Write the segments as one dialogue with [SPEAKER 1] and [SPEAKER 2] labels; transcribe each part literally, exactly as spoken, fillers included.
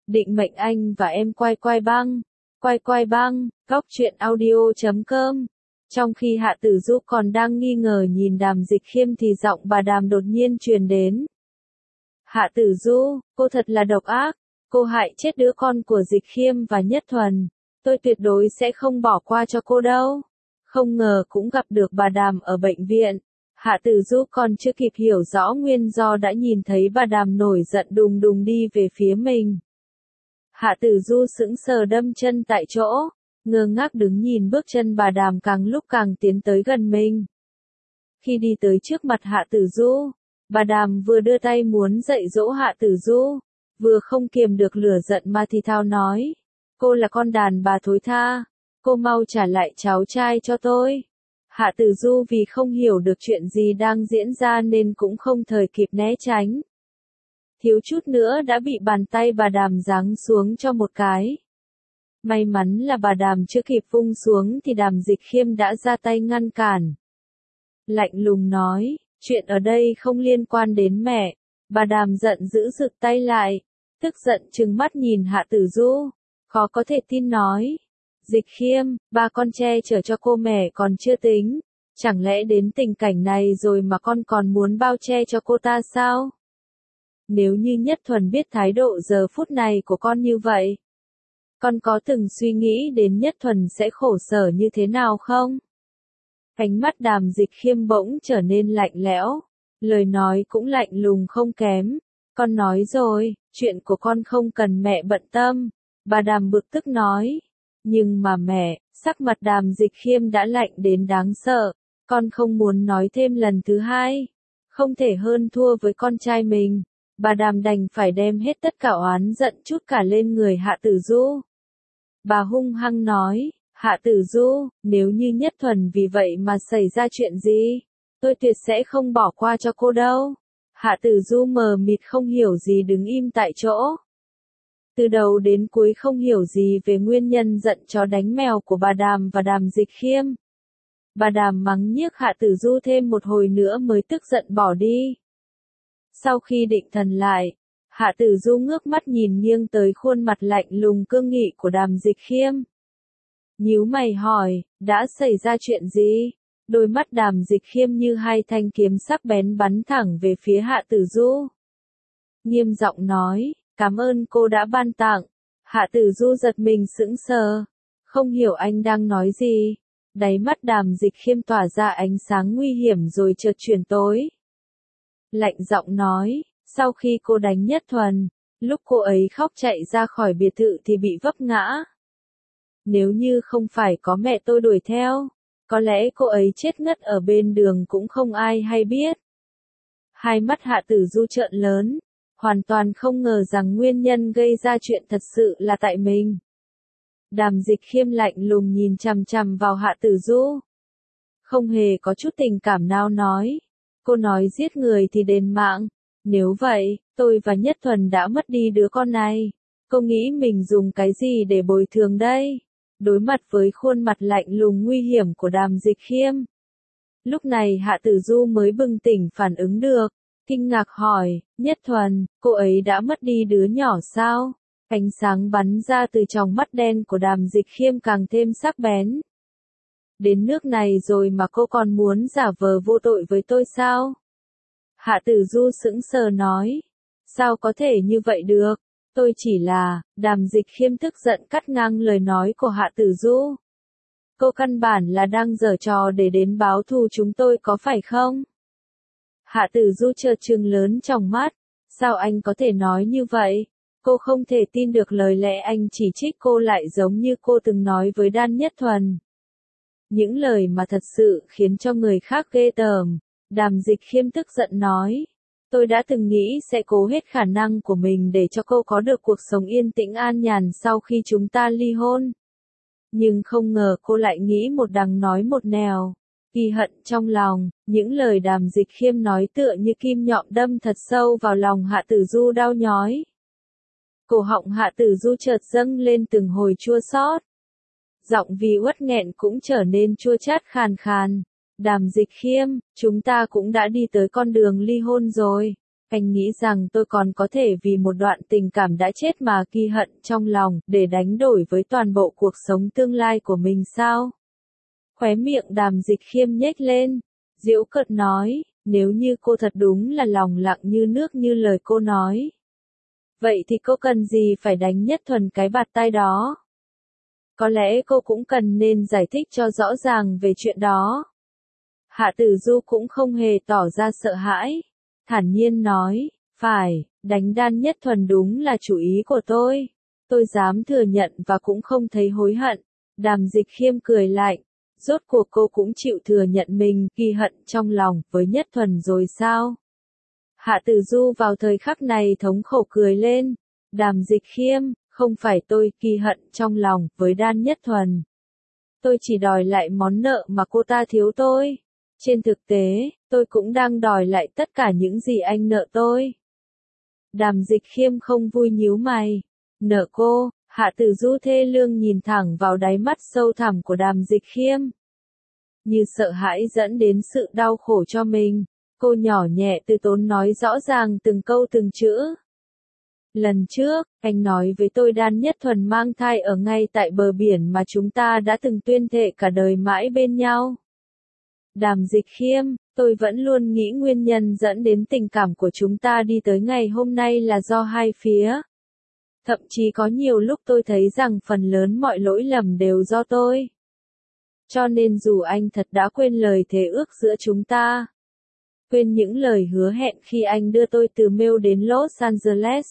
[SPEAKER 1] Định mệnh anh và em quay quay băng. Quay quay băng, góc truyện audio chấm com. Trong khi Hạ Tử Du còn đang nghi ngờ nhìn Đàm Dịch Khiêm thì giọng bà Đàm đột nhiên truyền đến. Hạ Tử Du, cô thật là độc ác, cô hại chết đứa con của Dịch Khiêm và Nhất Thuần. Tôi tuyệt đối sẽ không bỏ qua cho cô đâu. Không ngờ cũng gặp được bà Đàm ở bệnh viện. Hạ Tử Du còn chưa kịp hiểu rõ nguyên do đã nhìn thấy bà Đàm nổi giận đùng đùng đi về phía mình. Hạ Tử Du sững sờ đâm chân tại chỗ, ngơ ngác đứng nhìn bước chân bà Đàm càng lúc càng tiến tới gần mình. Khi đi tới trước mặt Hạ Tử Du, bà Đàm vừa đưa tay muốn dạy dỗ Hạ Tử Du, vừa không kiềm được lửa giận mà thì thào nói, cô là con đàn bà thối tha, cô mau trả lại cháu trai cho tôi. Hạ Tử Du vì không hiểu được chuyện gì đang diễn ra nên cũng không thời kịp né tránh. Thiếu chút nữa đã bị bàn tay bà Đàm giáng xuống cho một cái. May mắn là bà Đàm chưa kịp vung xuống thì Đàm Dịch Khiêm đã ra tay ngăn cản. Lạnh lùng nói, chuyện ở đây không liên quan đến mẹ. Bà Đàm giận dữ rực tay lại, tức giận trừng mắt nhìn Hạ Tử Du, khó có thể tin nói. Dịch Khiêm, ba con che chở cho cô mẹ còn chưa tính, chẳng lẽ đến tình cảnh này rồi mà con còn muốn bao che cho cô ta sao? Nếu như Nhất Thuần biết thái độ giờ phút này của con như vậy, con có từng suy nghĩ đến Nhất Thuần sẽ khổ sở như thế nào không? Ánh mắt Đàm Dịch Khiêm bỗng trở nên lạnh lẽo, lời nói cũng lạnh lùng không kém. Con nói rồi, chuyện của con không cần mẹ bận tâm. Bà Đàm bực tức nói. Nhưng mà mẹ, sắc mặt Đàm Dịch Khiêm đã lạnh đến đáng sợ. Con không muốn nói thêm lần thứ hai. Không thể hơn thua với con trai mình. Bà Đàm đành phải đem hết tất cả oán giận chút cả lên người Hạ Tử Du. Bà hung hăng nói, Hạ Tử Du, nếu như Nhất Thuần vì vậy mà xảy ra chuyện gì, tôi tuyệt sẽ không bỏ qua cho cô đâu. Hạ Tử Du mờ mịt không hiểu gì đứng im tại chỗ. Từ đầu đến cuối không hiểu gì về nguyên nhân giận chó đánh mèo của bà Đàm và Đàm Dịch Khiêm. Bà Đàm mắng nhiếc Hạ Tử Du thêm một hồi nữa mới tức giận bỏ đi. Sau khi định thần lại, Hạ Tử Du ngước mắt nhìn nghiêng tới khuôn mặt lạnh lùng cương nghị của Đàm Dịch Khiêm. Nhíu mày hỏi, đã xảy ra chuyện gì? Đôi mắt Đàm Dịch Khiêm như hai thanh kiếm sắc bén bắn thẳng về phía Hạ Tử Du. Nghiêm giọng nói, cảm ơn cô đã ban tặng. Hạ Tử Du giật mình sững sờ, không hiểu anh đang nói gì. Đáy mắt Đàm Dịch Khiêm tỏa ra ánh sáng nguy hiểm rồi chợt chuyển tối. Lạnh giọng nói, sau khi cô đánh Nhất Thuần, lúc cô ấy khóc chạy ra khỏi biệt thự thì bị vấp ngã. Nếu như không phải có mẹ tôi đuổi theo, có lẽ cô ấy chết ngất ở bên đường cũng không ai hay biết. Hai mắt Hạ Tử Du trợn lớn, hoàn toàn không ngờ rằng nguyên nhân gây ra chuyện thật sự là tại mình. Đàm Dịch Khiêm lạnh lùng nhìn chằm chằm vào Hạ Tử Du. Không hề có chút tình cảm nào nói. Cô nói giết người thì đền mạng. Nếu vậy, tôi và Nhất Thuần đã mất đi đứa con này. Cô nghĩ mình dùng cái gì để bồi thường đây? Đối mặt với khuôn mặt lạnh lùng nguy hiểm của Đàm Dịch Khiêm. Lúc này Hạ Tử Du mới bừng tỉnh phản ứng được. Kinh ngạc hỏi, Nhất Thuần, cô ấy đã mất đi đứa nhỏ sao? Ánh sáng bắn ra từ tròng mắt đen của Đàm Dịch Khiêm càng thêm sắc bén. Đến nước này rồi mà cô còn muốn giả vờ vô tội với tôi sao? Hạ Tử Du sững sờ nói. Sao có thể như vậy được? Tôi chỉ là, Đàm Dịch Khiêm tức giận cắt ngang lời nói của Hạ Tử Du. Cô căn bản là đang giở trò để đến báo thù chúng tôi có phải không? Hạ Tử Du chợt trừng lớn trong mắt. Sao anh có thể nói như vậy? Cô không thể tin được lời lẽ anh chỉ trích cô lại giống như cô từng nói với Đan Nhất Thuần. Những lời mà thật sự khiến cho người khác ghê tởm. Đàm Dịch Khiêm tức giận nói. Tôi đã từng nghĩ sẽ cố hết khả năng của mình để cho cô có được cuộc sống yên tĩnh an nhàn sau khi chúng ta ly hôn. Nhưng không ngờ cô lại nghĩ một đằng nói một nẻo. Ghi hận trong lòng, những lời Đàm Dịch Khiêm nói tựa như kim nhọn đâm thật sâu vào lòng Hạ Tử Du đau nhói. Cổ họng Hạ Tử Du chợt dâng lên từng hồi chua xót. Giọng vì uất nghẹn cũng trở nên chua chát khàn khàn. Đàm Dịch Khiêm, chúng ta cũng đã đi tới con đường ly hôn rồi. Anh nghĩ rằng tôi còn có thể vì một đoạn tình cảm đã chết mà ghi hận trong lòng, để đánh đổi với toàn bộ cuộc sống tương lai của mình sao? Khóe miệng Đàm Dịch Khiêm nhếch lên, giễu cợt nói, nếu như cô thật đúng là lòng lặng như nước như lời cô nói. Vậy thì cô cần gì phải đánh Nhất Thuần cái bạt tai đó? Có lẽ cô cũng cần nên giải thích cho rõ ràng về chuyện đó. Hạ Tử Du cũng không hề tỏ ra sợ hãi, thản nhiên nói, phải, đánh Đan Nhất Thuần đúng là chủ ý của tôi. Tôi dám thừa nhận và cũng không thấy hối hận. Đàm Dịch Khiêm cười lạnh, rốt cuộc cô cũng chịu thừa nhận mình ghi hận trong lòng với Nhất Thuần rồi sao? Hạ Tử Du vào thời khắc này thống khổ cười lên, Đàm Dịch Khiêm, không phải tôi ghi hận trong lòng với Đan Nhất Thuần. Tôi chỉ đòi lại món nợ mà cô ta thiếu tôi. Trên thực tế, tôi cũng đang đòi lại tất cả những gì anh nợ tôi. Đàm Dịch Khiêm không vui nhíu mày. Nợ cô? Hạ Tử Du thê lương nhìn thẳng vào đáy mắt sâu thẳm của Đàm Dịch Khiêm. Như sợ hãi dẫn đến sự đau khổ cho mình, cô nhỏ nhẹ từ tốn nói rõ ràng từng câu từng chữ. Lần trước, anh nói với tôi Đan Nhất Thuần mang thai ở ngay tại bờ biển mà chúng ta đã từng tuyên thệ cả đời mãi bên nhau. Đàm Dịch Khiêm, tôi vẫn luôn nghĩ nguyên nhân dẫn đến tình cảm của chúng ta đi tới ngày hôm nay là do hai phía. Thậm chí có nhiều lúc tôi thấy rằng phần lớn mọi lỗi lầm đều do tôi. Cho nên dù anh thật đã quên lời thề ước giữa chúng ta, quên những lời hứa hẹn khi anh đưa tôi từ Mail đến Los Angeles.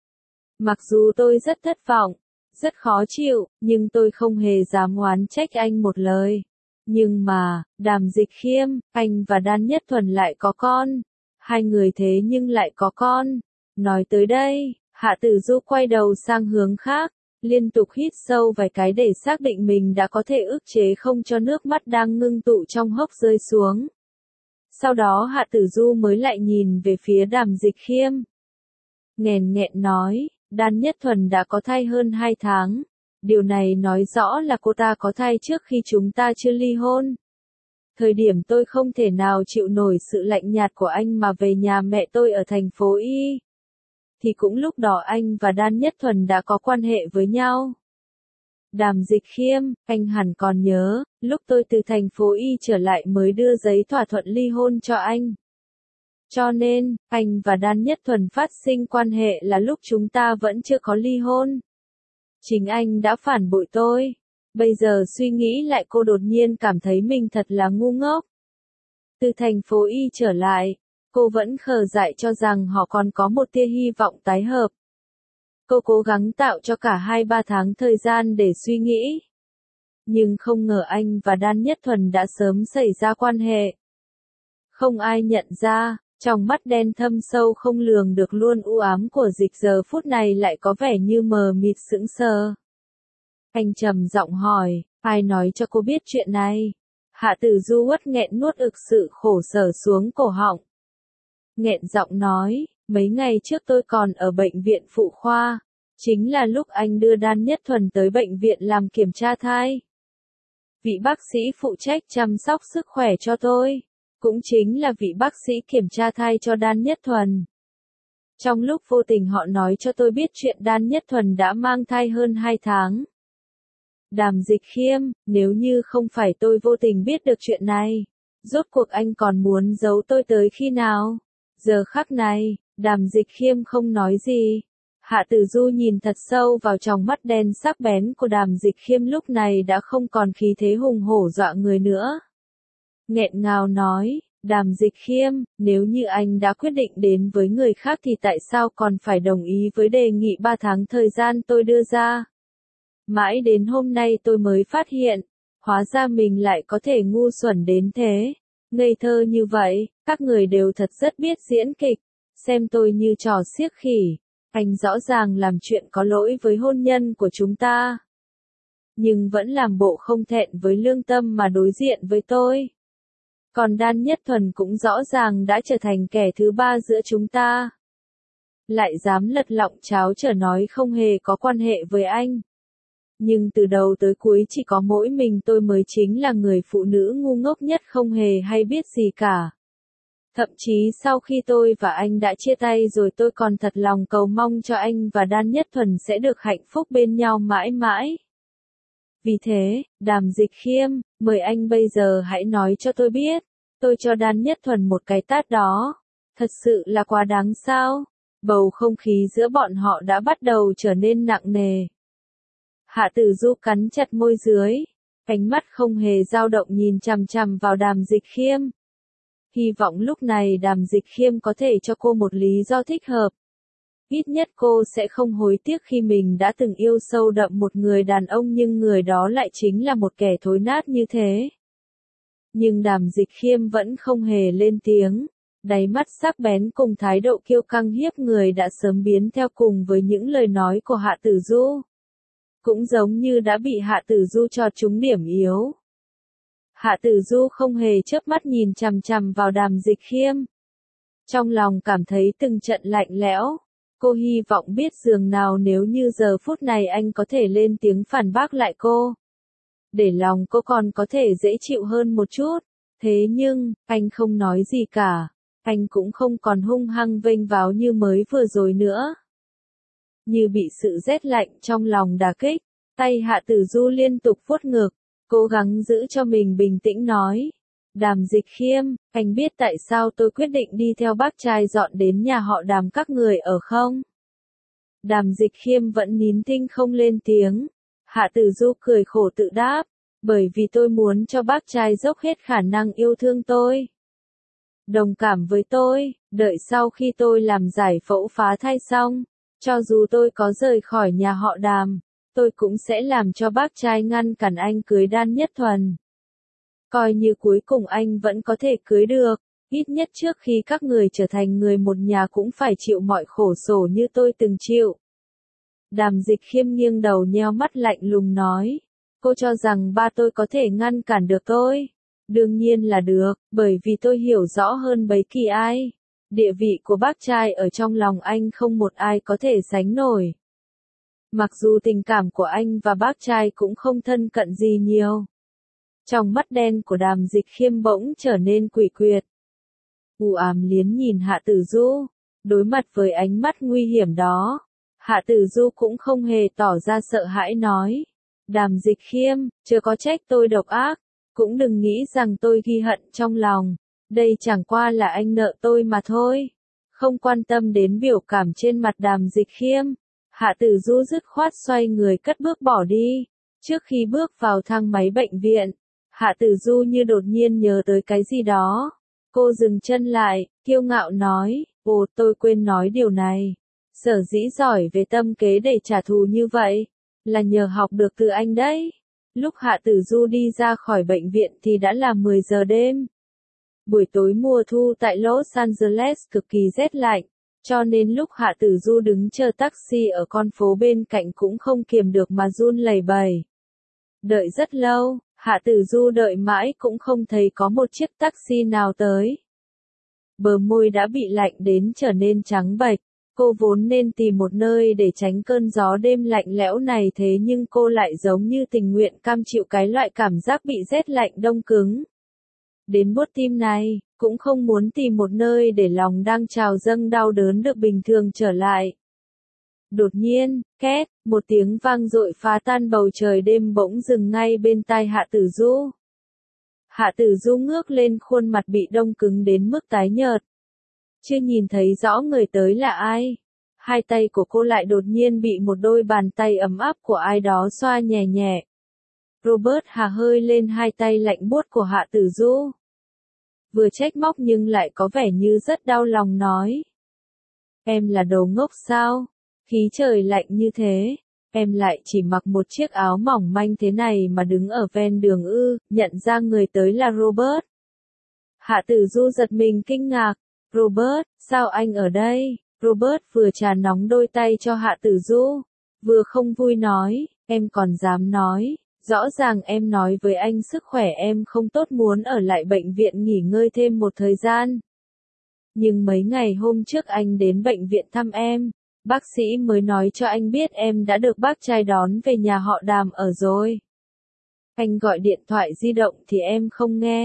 [SPEAKER 1] Mặc dù tôi rất thất vọng, rất khó chịu, nhưng tôi không hề dám oán trách anh một lời. Nhưng mà, Đàm Dịch Khiêm, anh và Đan Nhất Thuần lại có con. Hai người thế nhưng lại có con. Nói tới đây, Hạ Tử Du quay đầu sang hướng khác, liên tục hít sâu vài cái để xác định mình đã có thể ức chế không cho nước mắt đang ngưng tụ trong hốc rơi xuống. Sau đó Hạ Tử Du mới lại nhìn về phía Đàm Dịch Khiêm. Nghẹn nghẹn nói, Đan Nhất Thuần đã có thai hơn hai tháng. Điều này nói rõ là cô ta có thai trước khi chúng ta chưa ly hôn. Thời điểm tôi không thể nào chịu nổi sự lạnh nhạt của anh mà về nhà mẹ tôi ở thành phố Y. Thì cũng lúc đó anh và Đan Nhất Thuần đã có quan hệ với nhau. Đàm Dịch Khiêm, anh hẳn còn nhớ, lúc tôi từ thành phố Y trở lại mới đưa giấy thỏa thuận ly hôn cho anh. Cho nên, anh và Đan Nhất Thuần phát sinh quan hệ là lúc chúng ta vẫn chưa có ly hôn. Chính anh đã phản bội tôi. Bây giờ suy nghĩ lại cô đột nhiên cảm thấy mình thật là ngu ngốc. Từ thành phố Y trở lại, cô vẫn khờ dại cho rằng họ còn có một tia hy vọng tái hợp. Cô cố gắng tạo cho cả hai ba tháng thời gian để suy nghĩ. Nhưng không ngờ anh và Đan Nhất Thuần đã sớm xảy ra quan hệ. Không ai nhận ra, trong mắt đen thâm sâu không lường được luôn u ám của Dịch giờ phút này lại có vẻ như mờ mịt sững sờ. Anh trầm giọng hỏi, ai nói cho cô biết chuyện này? Hạ Tử Du uất nghẹn nuốt ực sự khổ sở xuống cổ họng. Nghẹn giọng nói, mấy ngày trước tôi còn ở bệnh viện phụ khoa. Chính là lúc anh đưa Đan Nhất Thuần tới bệnh viện làm kiểm tra thai. Vị bác sĩ phụ trách chăm sóc sức khỏe cho tôi, cũng chính là vị bác sĩ kiểm tra thai cho Đan Nhất Thuần. Trong lúc vô tình họ nói cho tôi biết chuyện Đan Nhất Thuần đã mang thai hơn hai tháng. Đàm Dịch Khiêm, nếu như không phải tôi vô tình biết được chuyện này, rốt cuộc anh còn muốn giấu tôi tới khi nào? Giờ khắc này, Đàm Dịch Khiêm không nói gì. Hạ Tử Du nhìn thật sâu vào tròng mắt đen sắc bén của Đàm Dịch Khiêm lúc này đã không còn khí thế hùng hổ dọa người nữa. Nghẹn ngào nói, Đàm Dịch Khiêm, nếu như anh đã quyết định đến với người khác thì tại sao còn phải đồng ý với đề nghị ba tháng thời gian tôi đưa ra? Mãi đến hôm nay tôi mới phát hiện, hóa ra mình lại có thể ngu xuẩn đến thế. Ngây thơ như vậy, các người đều thật rất biết diễn kịch, xem tôi như trò xiếc khỉ. Anh rõ ràng làm chuyện có lỗi với hôn nhân của chúng ta. Nhưng vẫn làm bộ không thẹn với lương tâm mà đối diện với tôi. Còn Đan Nhất Thuần cũng rõ ràng đã trở thành kẻ thứ ba giữa chúng ta. Lại dám lật lọng cháo trở nói không hề có quan hệ với anh. Nhưng từ đầu tới cuối chỉ có mỗi mình tôi mới chính là người phụ nữ ngu ngốc nhất không hề hay biết gì cả. Thậm chí sau khi tôi và anh đã chia tay rồi tôi còn thật lòng cầu mong cho anh và Đan Nhất Thuần sẽ được hạnh phúc bên nhau mãi mãi. Vì thế, Đàm Dịch Khiêm, mời anh bây giờ hãy nói cho tôi biết, tôi cho Đan Nhất Thuần một cái tát đó, thật sự là quá đáng sao? Bầu không khí giữa bọn họ đã bắt đầu trở nên nặng nề. Hạ Tử Du cắn chặt môi dưới, ánh mắt không hề dao động nhìn chằm chằm vào Đàm Dịch Khiêm. Hy vọng lúc này Đàm Dịch Khiêm có thể cho cô một lý do thích hợp. Ít nhất cô sẽ không hối tiếc khi mình đã từng yêu sâu đậm một người đàn ông nhưng người đó lại chính là một kẻ thối nát như thế. Nhưng Đàm Dịch Khiêm vẫn không hề lên tiếng, đáy mắt sắc bén cùng thái độ kiêu căng hiếp người đã sớm biến theo cùng với những lời nói của Hạ Tử Du. Cũng giống như đã bị Hạ Tử Du cho trúng điểm yếu. Hạ Tử Du không hề chớp mắt nhìn chằm chằm vào Đàm Dịch Khiêm. Trong lòng cảm thấy từng trận lạnh lẽo, cô hy vọng biết dường nào nếu như giờ phút này anh có thể lên tiếng phản bác lại cô. Để lòng cô còn có thể dễ chịu hơn một chút, thế nhưng, anh không nói gì cả, anh cũng không còn hung hăng vênh váo như mới vừa rồi nữa. Như bị sự rét lạnh trong lòng đả kích, tay Hạ Tử Du liên tục vuốt ngực, cố gắng giữ cho mình bình tĩnh nói. Đàm Dịch Khiêm, anh biết tại sao tôi quyết định đi theo bác trai dọn đến nhà họ Đàm các người ở không? Đàm Dịch Khiêm vẫn nín thinh không lên tiếng. Hạ Tử Du cười khổ tự đáp, bởi vì tôi muốn cho bác trai dốc hết khả năng yêu thương tôi. Đồng cảm với tôi, đợi sau khi tôi làm giải phẫu phá thai xong, cho dù tôi có rời khỏi nhà họ Đàm, tôi cũng sẽ làm cho bác trai ngăn cản anh cưới Đan Nhất Thuần. Coi như cuối cùng anh vẫn có thể cưới được, ít nhất trước khi các người trở thành người một nhà cũng phải chịu mọi khổ sở như tôi từng chịu. Đàm Dịch Khiêm nghiêng đầu nheo mắt lạnh lùng nói, cô cho rằng ba tôi có thể ngăn cản được tôi? Đương nhiên là được, bởi vì tôi hiểu rõ hơn bấy kỳ ai. Địa vị của bác trai ở trong lòng anh không một ai có thể sánh nổi. Mặc dù tình cảm của anh và bác trai cũng không thân cận gì nhiều. Trong mắt đen của Đàm Dịch Khiêm bỗng trở nên quỷ quyệt. U ám liến nhìn Hạ Tử Du, đối mặt với ánh mắt nguy hiểm đó. Hạ Tử Du cũng không hề tỏ ra sợ hãi nói. Đàm Dịch Khiêm, chưa có trách tôi độc ác, cũng đừng nghĩ rằng tôi ghi hận trong lòng. Đây chẳng qua là anh nợ tôi mà thôi. Không quan tâm đến biểu cảm trên mặt Đàm Dịch Khiêm, Hạ Tử Du dứt khoát xoay người cất bước bỏ đi. Trước khi bước vào thang máy bệnh viện, Hạ Tử Du như đột nhiên nhớ tới cái gì đó. Cô dừng chân lại, kiêu ngạo nói, ồ tôi quên nói điều này. Sở dĩ giỏi về tâm kế để trả thù như vậy, là nhờ học được từ anh đấy. Lúc Hạ Tử Du đi ra khỏi bệnh viện thì đã là mười giờ đêm. Buổi tối mùa thu tại Los Angeles cực kỳ rét lạnh, cho nên lúc Hạ Tử Du đứng chờ taxi ở con phố bên cạnh cũng không kiềm được mà run lẩy bẩy. Đợi rất lâu, Hạ Tử Du đợi mãi cũng không thấy có một chiếc taxi nào tới. Bờ môi đã bị lạnh đến trở nên trắng bệch. Cô vốn nên tìm một nơi để tránh cơn gió đêm lạnh lẽo này thế nhưng cô lại giống như tình nguyện cam chịu cái loại cảm giác bị rét lạnh đông cứng. Đến buốt tim này, cũng không muốn tìm một nơi để lòng đang trào dâng đau đớn được bình thường trở lại. Đột nhiên, két, một tiếng vang dội phá tan bầu trời đêm bỗng dừng ngay bên tai Hạ Tử Du. Hạ Tử Du ngước lên khuôn mặt bị đông cứng đến mức tái nhợt. Chưa nhìn thấy rõ người tới là ai. Hai tay của cô lại đột nhiên bị một đôi bàn tay ấm áp của ai đó xoa nhẹ nhẹ. Robert hà hơi lên hai tay lạnh buốt của Hạ Tử Du. Vừa trách móc nhưng lại có vẻ như rất đau lòng nói. Em là đồ ngốc sao? Khí trời lạnh như thế, em lại chỉ mặc một chiếc áo mỏng manh thế này mà đứng ở ven đường ư, nhận ra người tới là Robert. Hạ Tử Du giật mình kinh ngạc. Robert, sao anh ở đây? Robert vừa trà nóng đôi tay cho Hạ Tử Du, vừa không vui nói, em còn dám nói, rõ ràng em nói với anh sức khỏe em không tốt muốn ở lại bệnh viện nghỉ ngơi thêm một thời gian. Nhưng mấy ngày hôm trước anh đến bệnh viện thăm em, bác sĩ mới nói cho anh biết em đã được bác trai đón về nhà họ Đàm ở rồi. Anh gọi điện thoại di động thì em không nghe.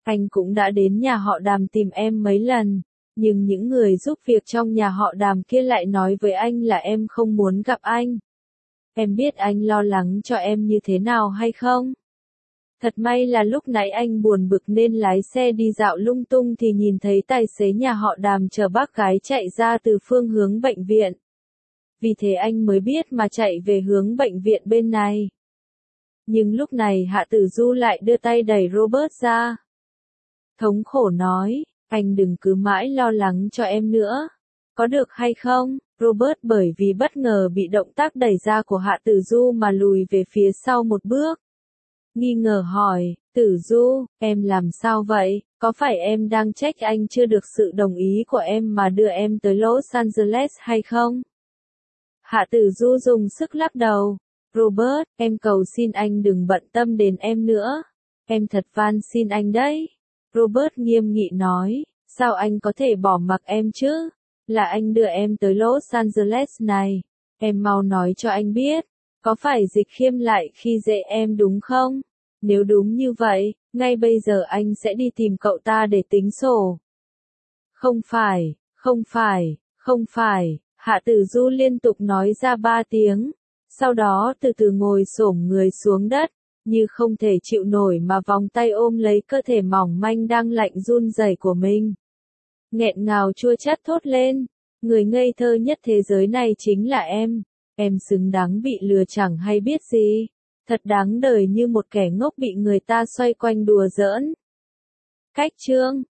[SPEAKER 1] Anh cũng đã đến nhà họ Đàm tìm em mấy lần, nhưng những người giúp việc trong nhà họ Đàm kia lại nói với anh là em không muốn gặp anh. Em biết anh lo lắng cho em như thế nào hay không? Thật may là lúc nãy anh buồn bực nên lái xe đi dạo lung tung thì nhìn thấy tài xế nhà họ Đàm chở bác gái chạy ra từ phương hướng bệnh viện. Vì thế anh mới biết mà chạy về hướng bệnh viện bên này. Nhưng lúc này Hạ Tử Du lại đưa tay đẩy Robert ra. Thống khổ nói, anh đừng cứ mãi lo lắng cho em nữa. Có được hay không? Robert bởi vì bất ngờ bị động tác đẩy ra của Hạ Tử Du mà lùi về phía sau một bước. Nghi ngờ hỏi, Tử Du, em làm sao vậy? Có phải em đang trách anh chưa được sự đồng ý của em mà đưa em tới Los Angeles hay không? Hạ Tử Du dùng sức lắc đầu. Robert, em cầu xin anh đừng bận tâm đến em nữa. Em thật van xin anh đấy. Robert nghiêm nghị nói, sao anh có thể bỏ mặc em chứ? Là anh đưa em tới Los Angeles này. Em mau nói cho anh biết, có phải Dịch Khiêm lại khi dễ em đúng không? Nếu đúng như vậy, ngay bây giờ anh sẽ đi tìm cậu ta để tính sổ. Không phải, không phải, không phải, Hạ Tử Du liên tục nói ra ba tiếng. Sau đó từ từ ngồi xổm người xuống đất, như không thể chịu nổi mà vòng tay ôm lấy cơ thể mỏng manh đang lạnh run rẩy của mình. Nghẹn ngào chua chát thốt lên, người ngây thơ nhất thế giới này chính là em, em xứng đáng bị lừa chẳng hay biết gì, thật đáng đời như một kẻ ngốc bị người ta xoay quanh đùa giỡn. Cách chương